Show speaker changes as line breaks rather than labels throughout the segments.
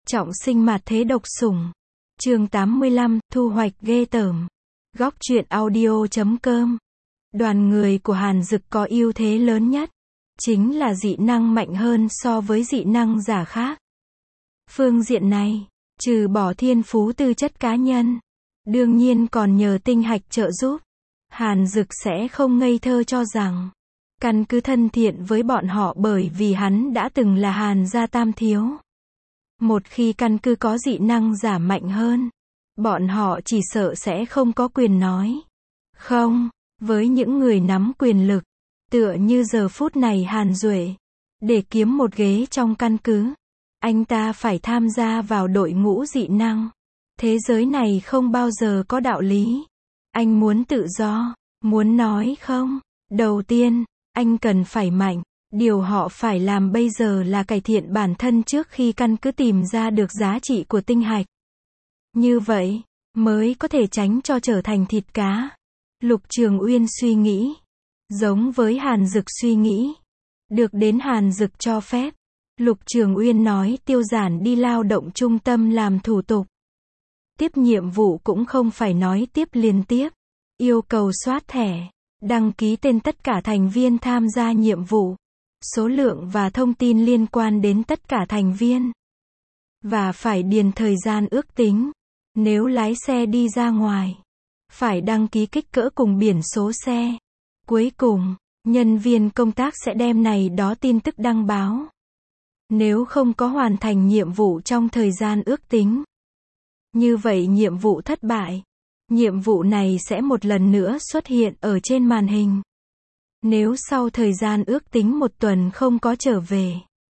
Trọng sinh mạt thế độc sủng. Chương 85, thu hoạch ghê tởm. Góc truyện audio.com. Đoàn người của Hàn Dực có ưu thế lớn nhất, chính là dị năng mạnh hơn so với dị năng giả khác. Phương diện này, trừ bỏ thiên phú tư chất cá nhân, đương nhiên còn nhờ tinh hạch trợ giúp. Hàn Dực sẽ không ngây thơ cho rằng căn cứ thân thiện với bọn họ bởi vì hắn đã từng là Hàn gia tam thiếu. Một khi căn cứ có dị năng giả mạnh hơn, bọn họ chỉ sợ sẽ không có quyền nói không với những người nắm quyền lực, tựa như giờ phút này Hàn Duệ. Để kiếm một ghế trong căn cứ, anh ta phải tham gia vào đội ngũ dị năng. Thế giới này không bao giờ có đạo lý. Anh muốn tự do, muốn nói không. Đầu tiên, anh cần phải mạnh. Điều họ phải làm bây giờ là cải thiện bản thân trước khi căn cứ tìm ra được giá trị của tinh hạch. Như vậy, mới có thể tránh cho trở thành thịt cá. Lục Trường Uyên suy nghĩ, giống với Hàn Dực suy nghĩ. Được đến Hàn Dực cho phép, Lục Trường Uyên nói Tiêu Giản đi lao động trung tâm làm thủ tục. Tiếp nhiệm vụ cũng không phải nói tiếp liên tiếp. Yêu cầu soát thẻ, đăng ký tên tất cả thành viên tham gia nhiệm vụ, số lượng và thông tin liên quan đến tất cả thành viên. Và phải điền thời gian ước tính. Nếu lái xe đi ra ngoài, phải đăng ký kích cỡ cùng biển số xe. Cuối cùng, nhân viên công tác sẽ đem này đó tin tức đăng báo. Nếu không có hoàn thành nhiệm vụ trong thời gian ước tính, như vậy nhiệm vụ thất bại. Nhiệm vụ này sẽ một lần nữa xuất hiện ở trên màn hình. Nếu sau thời gian ước tính 1 tuần không có trở về,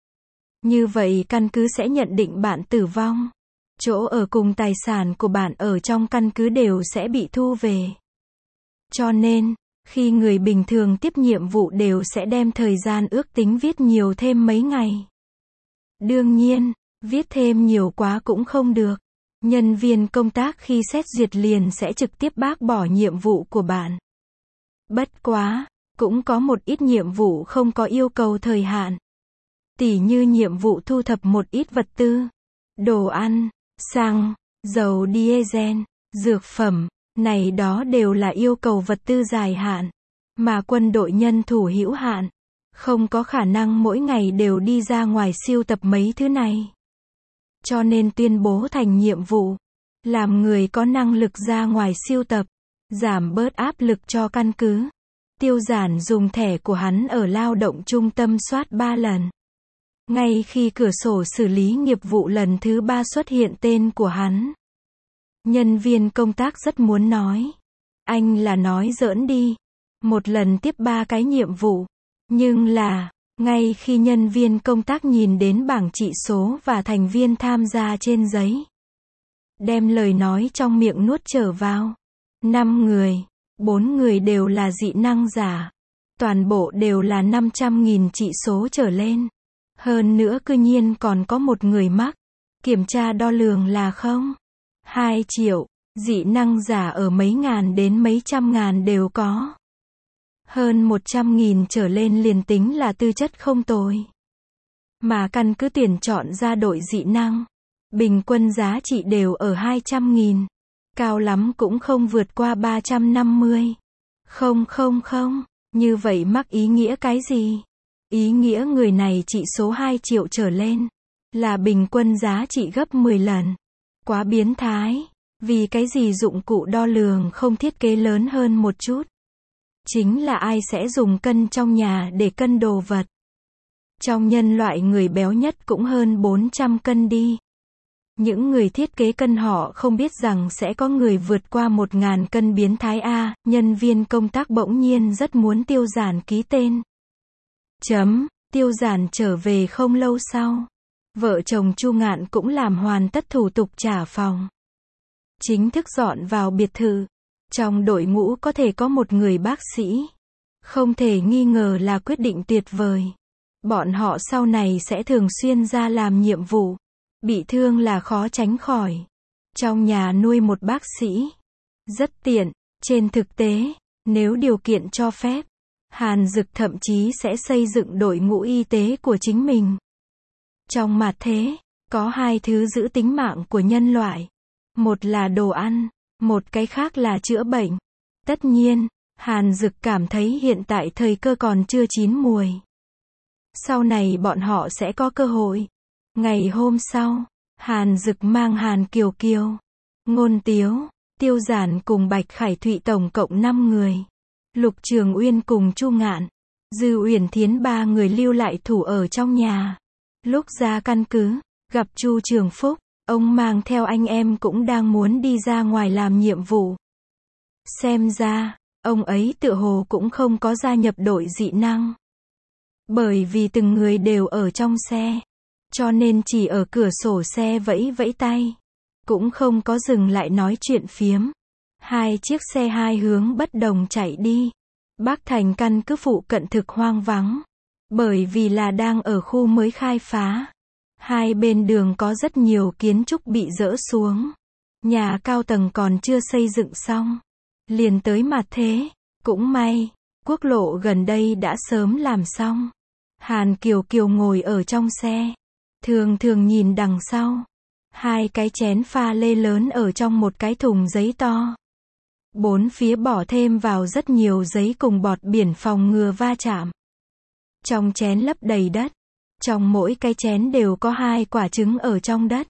như vậy căn cứ sẽ nhận định bạn tử vong. Chỗ ở cùng tài sản của bạn ở trong căn cứ đều sẽ bị thu về. Cho nên, khi người bình thường tiếp nhiệm vụ đều sẽ đem thời gian ước tính viết nhiều thêm mấy ngày. Đương nhiên, viết thêm nhiều quá cũng không được. Nhân viên công tác khi xét duyệt liền sẽ trực tiếp bác bỏ nhiệm vụ của bạn. Bất quá, cũng có một ít nhiệm vụ không có yêu cầu thời hạn. Tỉ như nhiệm vụ thu thập một ít vật tư, đồ ăn, xăng, dầu diesel, dược phẩm, này đó đều là yêu cầu vật tư dài hạn, mà quân đội nhân thủ hữu hạn, không có khả năng mỗi ngày đều đi ra ngoài siêu tập mấy thứ này. Cho nên tuyên bố thành nhiệm vụ, làm người có năng lực ra ngoài siêu tập, giảm bớt áp lực cho căn cứ. Tiêu Giản dùng thẻ của hắn ở lao động trung tâm soát 3 lần. Ngay khi cửa sổ xử lý nghiệp vụ lần thứ 3 xuất hiện tên của hắn, nhân viên công tác rất muốn nói, anh là nói giỡn đi, một lần tiếp 3 cái nhiệm vụ. Nhưng là, ngay khi nhân viên công tác nhìn đến bảng trị số và thành viên tham gia trên giấy, đem lời nói trong miệng nuốt trở vào. 5 người, 4 người đều là dị năng giả. Toàn bộ đều là 500.000 trị số trở lên. Hơn nữa cư nhiên còn có một người mắc. Kiểm tra đo lường là 2 triệu. Dị năng giả ở mấy ngàn đến mấy trăm ngàn đều có. Hơn 100.000 trở lên liền tính là tư chất không tồi. Mà căn cứ tuyển chọn ra đội dị năng, bình quân giá trị đều ở 200.000. Cao lắm cũng không vượt qua 350. Không, như vậy mắc ý nghĩa cái gì? Ý nghĩa người này trị số 2 triệu trở lên, là bình quân giá trị gấp 10 lần. Quá biến thái. Vì cái gì dụng cụ đo lường không thiết kế lớn hơn một chút? Chính là ai sẽ dùng cân trong nhà để cân đồ vật? Trong nhân loại người béo nhất cũng hơn 400 cân đi. Những người thiết kế cân họ không biết rằng sẽ có người vượt qua 1.000 cân biến thái A. Nhân viên công tác bỗng nhiên rất muốn Tiêu Giản ký tên. Tiêu Giản trở về không lâu sau, vợ chồng Chu Ngạn cũng làm hoàn tất thủ tục trả phòng, chính thức dọn vào biệt thự. Trong đội ngũ có thể có một người bác sĩ, không thể nghi ngờ là quyết định tuyệt vời. Bọn họ sau này sẽ thường xuyên ra làm nhiệm vụ. Bị thương là khó tránh khỏi. Trong nhà nuôi một bác sĩ, rất tiện. Trên thực tế, nếu điều kiện cho phép, Hàn Dực thậm chí sẽ xây dựng đội ngũ y tế của chính mình. Trong mặt thế, Có hai thứ giữ tính mạng của nhân loại. Một là đồ ăn, một cái khác là chữa bệnh. Tất nhiên, Hàn Dực cảm thấy hiện tại thời cơ còn chưa chín muồi. Sau này bọn họ sẽ có cơ hội. Ngày hôm sau, Hàn Dực mang Hàn Kiều Kiều, Ngôn Tiếu, Tiêu Giản cùng Bạch Khải Thụy tổng cộng 5 người. Lục Trường Uyên cùng Chu Ngạn, Dư Uyển Thiến 3 người lưu lại thủ ở trong nhà. Lúc ra căn cứ, gặp Chu Trường Phúc, ông mang theo anh em cũng đang muốn đi ra ngoài làm nhiệm vụ. Xem ra, ông ấy tựa hồ cũng không có gia nhập đội dị năng. Bởi vì từng người đều ở trong xe, cho nên chỉ ở cửa sổ xe vẫy vẫy tay, cũng không có dừng lại nói chuyện phiếm. Hai chiếc xe hai hướng bất đồng chạy đi. Bắc Thành căn cứ phụ cận thực hoang vắng, bởi vì là đang ở khu mới khai phá. Hai bên đường có rất nhiều kiến trúc bị dỡ xuống. Nhà cao tầng còn chưa xây dựng xong. Liền tới mặt thế. Cũng may, quốc lộ gần đây đã sớm làm xong. Hàn Kiều Kiều ngồi ở trong xe. Thường thường nhìn đằng sau. Hai cái chén pha lê lớn ở trong một cái thùng giấy to. Bốn phía bỏ thêm vào rất nhiều giấy cùng bọt biển phòng ngừa va chạm. Trong chén lấp đầy đất. Trong mỗi cái chén đều có 2 quả trứng ở trong đất.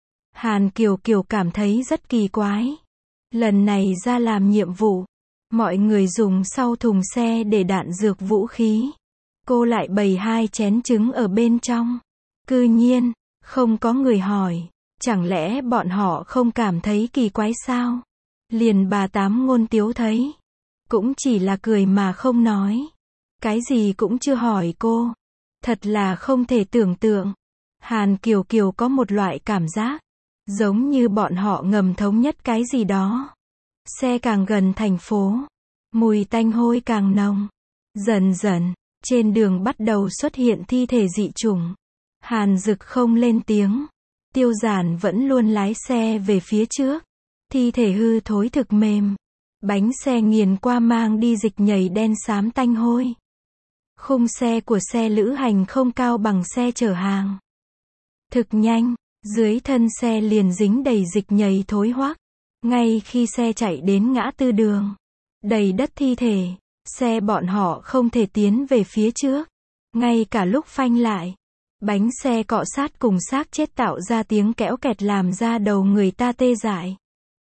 Hàn Kiều Kiều cảm thấy rất kỳ quái. Lần này ra làm nhiệm vụ, mọi người dùng sau thùng xe để đạn dược vũ khí. Cô lại bày 2 chén trứng ở bên trong. Cư nhiên, không có người hỏi, chẳng lẽ bọn họ không cảm thấy kỳ quái sao? Liền bà Tám Ngôn Tiếu thấy, cũng chỉ là cười mà không nói. Cái gì cũng chưa hỏi cô. Thật là không thể tưởng tượng. Hàn Kiều Kiều có một loại cảm giác, giống như bọn họ ngầm thống nhất cái gì đó. Xe càng gần thành phố, mùi tanh hôi càng nồng. Dần dần, trên đường bắt đầu xuất hiện thi thể dị chủng. Hàn Dực không lên tiếng. Tiêu Giản vẫn luôn lái xe về phía trước. Thi thể hư thối thực mềm. Bánh xe nghiền qua mang đi dịch nhầy đen xám tanh hôi. Khung xe của xe lữ hành không cao bằng xe chở hàng. Thực nhanh, dưới thân xe liền dính đầy dịch nhầy thối hoắc. Ngay khi xe chạy đến ngã tư đường, đầy đất thi thể, xe bọn họ không thể tiến về phía trước. Ngay cả lúc phanh lại, bánh xe cọ sát cùng xác chết tạo ra tiếng kẽo kẹt làm ra đầu người ta tê dại.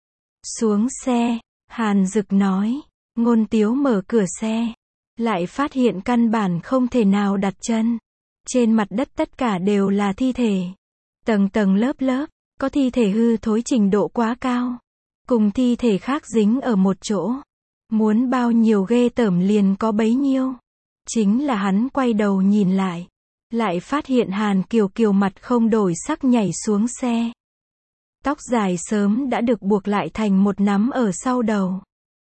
Xuống xe, Hàn Dực nói. Ngôn Tiếu mở cửa xe, lại phát hiện căn bản không thể nào đặt chân. Trên mặt đất tất cả đều là thi thể. Tầng tầng lớp lớp, có thi thể hư thối trình độ quá cao. Cùng thi thể khác dính ở một chỗ. Muốn bao nhiêu ghê tởm liền có bấy nhiêu. Chính là hắn quay đầu nhìn lại phát hiện Hàn Kiều Kiều mặt không đổi sắc nhảy xuống xe. Tóc dài sớm đã được buộc lại thành một nắm ở sau đầu.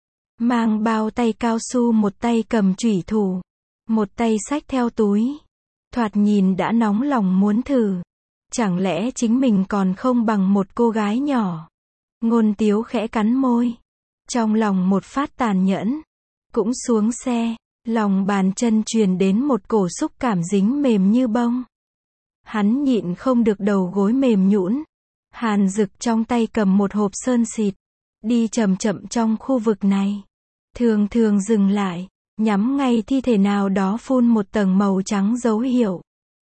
Mang bao tay cao su, một tay cầm chủy thủ, một tay xách theo túi. Thoạt nhìn đã nóng lòng muốn thử. Chẳng lẽ chính mình còn không bằng một cô gái nhỏ? Ngôn Tiếu khẽ cắn môi. Trong lòng một phát tàn nhẫn. Cũng xuống xe, lòng bàn chân truyền đến một cổ xúc cảm dính mềm như bông. Hắn nhịn không được đầu gối mềm nhũn. Hàn Dực trong tay cầm một hộp sơn xịt. Đi chậm chậm trong khu vực này. Thường thường dừng lại, nhắm ngay thi thể nào đó phun một tầng màu trắng dấu hiệu.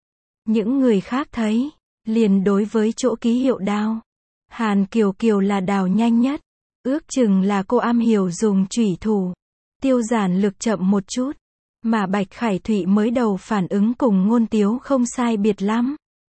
Những người khác thấy, liền đối với chỗ ký hiệu đao. Hàn Kiều Kiều là đào nhanh nhất. Ước chừng là cô am hiểu dùng chủy thủ. Tiêu Giản lực chậm một chút. Mà Bạch Khải Thụy mới đầu phản ứng cùng Ngôn Tiếu không sai biệt lắm.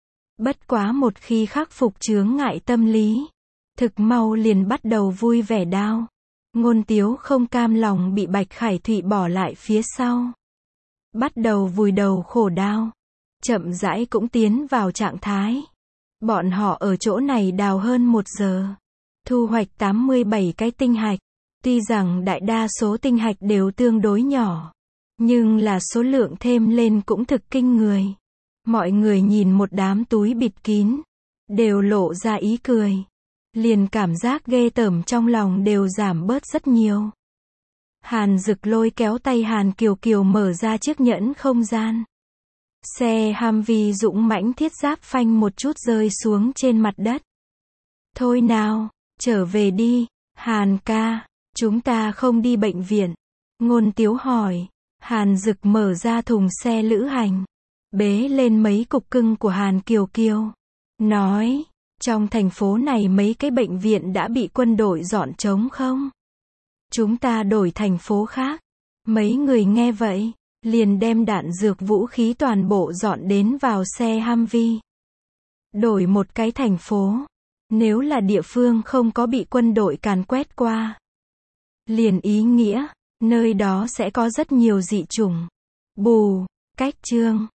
Bất quá một khi khắc phục chướng ngại tâm lý, thực mau liền bắt đầu vui vẻ đao. Ngôn Tiếu không cam lòng bị Bạch Khải Thụy bỏ lại phía sau. Bắt đầu vùi đầu khổ đao. Chậm rãi cũng tiến vào trạng thái. Bọn họ ở chỗ này đào hơn 1 giờ. Thu hoạch 87 cái tinh hạch. Tuy rằng đại đa số tinh hạch đều tương đối nhỏ, nhưng là số lượng thêm lên cũng thực kinh người. Mọi người nhìn một đám túi bịt kín, đều lộ ra ý cười. Liền cảm giác ghê tởm trong lòng đều giảm bớt rất nhiều. Hàn Dực lôi kéo tay Hàn Kiều Kiều mở ra chiếc nhẫn không gian. Xe Humvee dũng mãnh thiết giáp phanh một chút rơi xuống trên mặt đất. Thôi nào, trở về đi, Hàn ca, chúng ta không đi bệnh viện. Ngôn Tiếu hỏi. Hàn Dực mở ra thùng xe lữ hành, bế lên mấy cục cưng của Hàn Kiều Kiều. Nói, trong thành phố này mấy cái bệnh viện đã bị quân đội dọn trống không? Chúng ta đổi thành phố khác. Mấy người nghe vậy, liền đem đạn dược vũ khí toàn bộ dọn đến vào xe Humvee. Đổi một cái thành phố. Nếu là địa phương không có bị quân đội càn quét qua, liền ý nghĩa, nơi đó sẽ có rất nhiều dị chủng. Bù, cách chương.